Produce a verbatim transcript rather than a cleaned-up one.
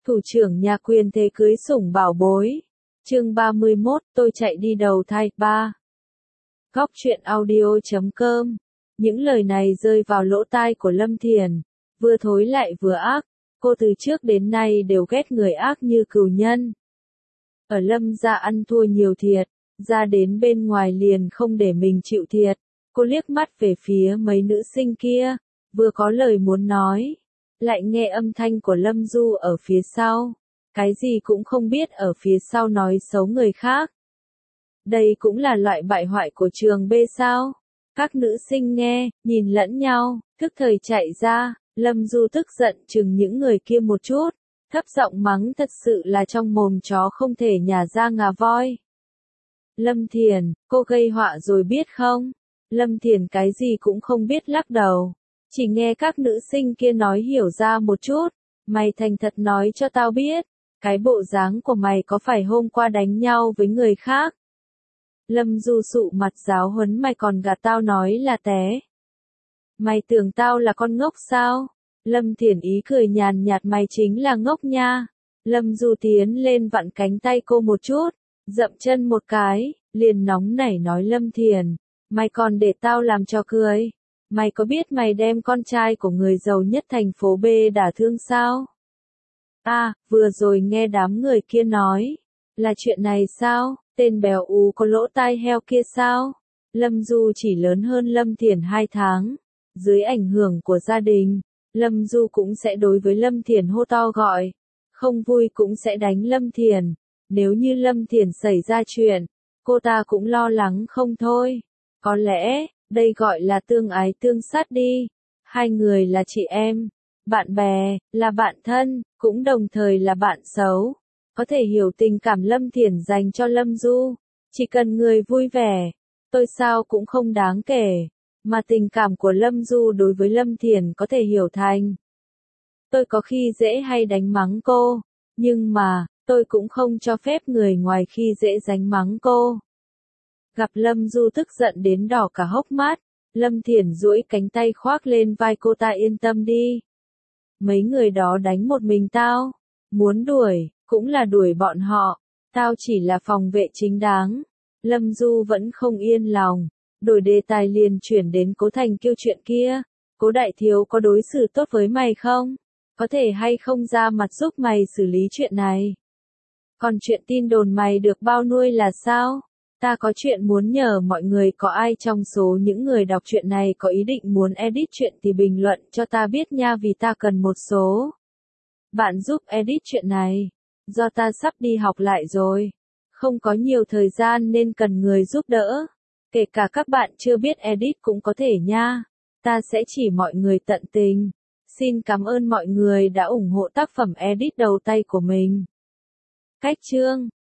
Thủ trưởng nhà quyền thế cưới sủng bảo bối. Chương ba mươi mốt, tôi chạy đi đầu thai. ba. Góc truyện audio chấm com. Những lời này rơi vào lỗ tai của Lâm Thiền, vừa thối lại vừa ác. Cô từ trước đến nay đều ghét người ác như cừu nhân. Ở Lâm gia ăn thua nhiều thiệt, ra đến bên ngoài liền không để mình chịu thiệt. Cô liếc mắt về phía mấy nữ sinh kia, vừa có lời muốn nói, lại nghe âm thanh của Lâm Du ở phía sau. Cái gì cũng không biết ở phía sau nói xấu người khác. Đây cũng là loại bại hoại của trường B sao? Các nữ sinh nghe, nhìn lẫn nhau, thức thời chạy ra. Lâm Du tức giận chừng những người kia một chút, thấp giọng mắng thật sự là trong mồm chó không thể nhả ra ngà voi. Lâm Thiền, cô gây họa rồi biết không? Lâm Thiền cái gì cũng không biết lắc đầu. Chỉ nghe các nữ sinh kia nói hiểu ra một chút. Mày thành thật nói cho tao biết, cái bộ dáng của mày có phải hôm qua đánh nhau với người khác? Lâm Du sụ mặt giáo huấn mày còn gạt tao nói là té. Mày tưởng tao là con ngốc sao? Lâm Thiền ý cười nhàn nhạt, mày chính là ngốc nha. Lâm Du tiến lên vặn cánh tay cô một chút, dậm chân một cái, liền nóng nảy nói Lâm Thiền, mày còn để tao làm trò cười. Mày có biết mày đem con trai của người giàu nhất thành phố B đả thương sao? À, vừa rồi nghe đám người kia nói, là chuyện này sao? Tên bèo ú có lỗ tai heo kia sao? Lâm Du chỉ lớn hơn Lâm Thiền hai tháng. Dưới ảnh hưởng của gia đình, Lâm Du cũng sẽ đối với Lâm Thiền hô to gọi. Không vui cũng sẽ đánh Lâm Thiền. Nếu như Lâm Thiền xảy ra chuyện, cô ta cũng lo lắng không thôi. Có lẽ, đây gọi là tương ái tương sát đi. Hai người là chị em, bạn bè, là bạn thân, cũng đồng thời là bạn xấu. Có thể hiểu tình cảm Lâm Thiền dành cho Lâm Du. Chỉ cần người vui vẻ, tôi sao cũng không đáng kể. Mà tình cảm của Lâm Du đối với Lâm Thiền có thể hiểu thành. Tôi có khi dễ hay đánh mắng cô, nhưng mà, tôi cũng không cho phép người ngoài khi dễ đánh mắng cô. Gặp Lâm Du tức giận đến đỏ cả hốc mắt, Lâm Thiền duỗi cánh tay khoác lên vai cô ta, yên tâm đi. Mấy người đó đánh một mình tao, muốn đuổi, cũng là đuổi bọn họ, tao chỉ là phòng vệ chính đáng. Lâm Du vẫn không yên lòng, đổi đề tài liền chuyển đến Cố Thành Kiêu chuyện kia. Cố đại thiếu có đối xử tốt với mày không? Có thể hay không ra mặt giúp mày xử lý chuyện này? Còn chuyện tin đồn mày được bao nuôi là sao? Ta có chuyện muốn nhờ mọi người, có ai trong số những người đọc chuyện này có ý định muốn edit chuyện thì bình luận cho ta biết nha, vì ta cần một số bạn giúp edit chuyện này. Do ta sắp đi học lại rồi, không có nhiều thời gian nên cần người giúp đỡ. Kể cả các bạn chưa biết edit cũng có thể nha. Ta sẽ chỉ mọi người tận tình. Xin cảm ơn mọi người đã ủng hộ tác phẩm edit đầu tay của mình. Cách chương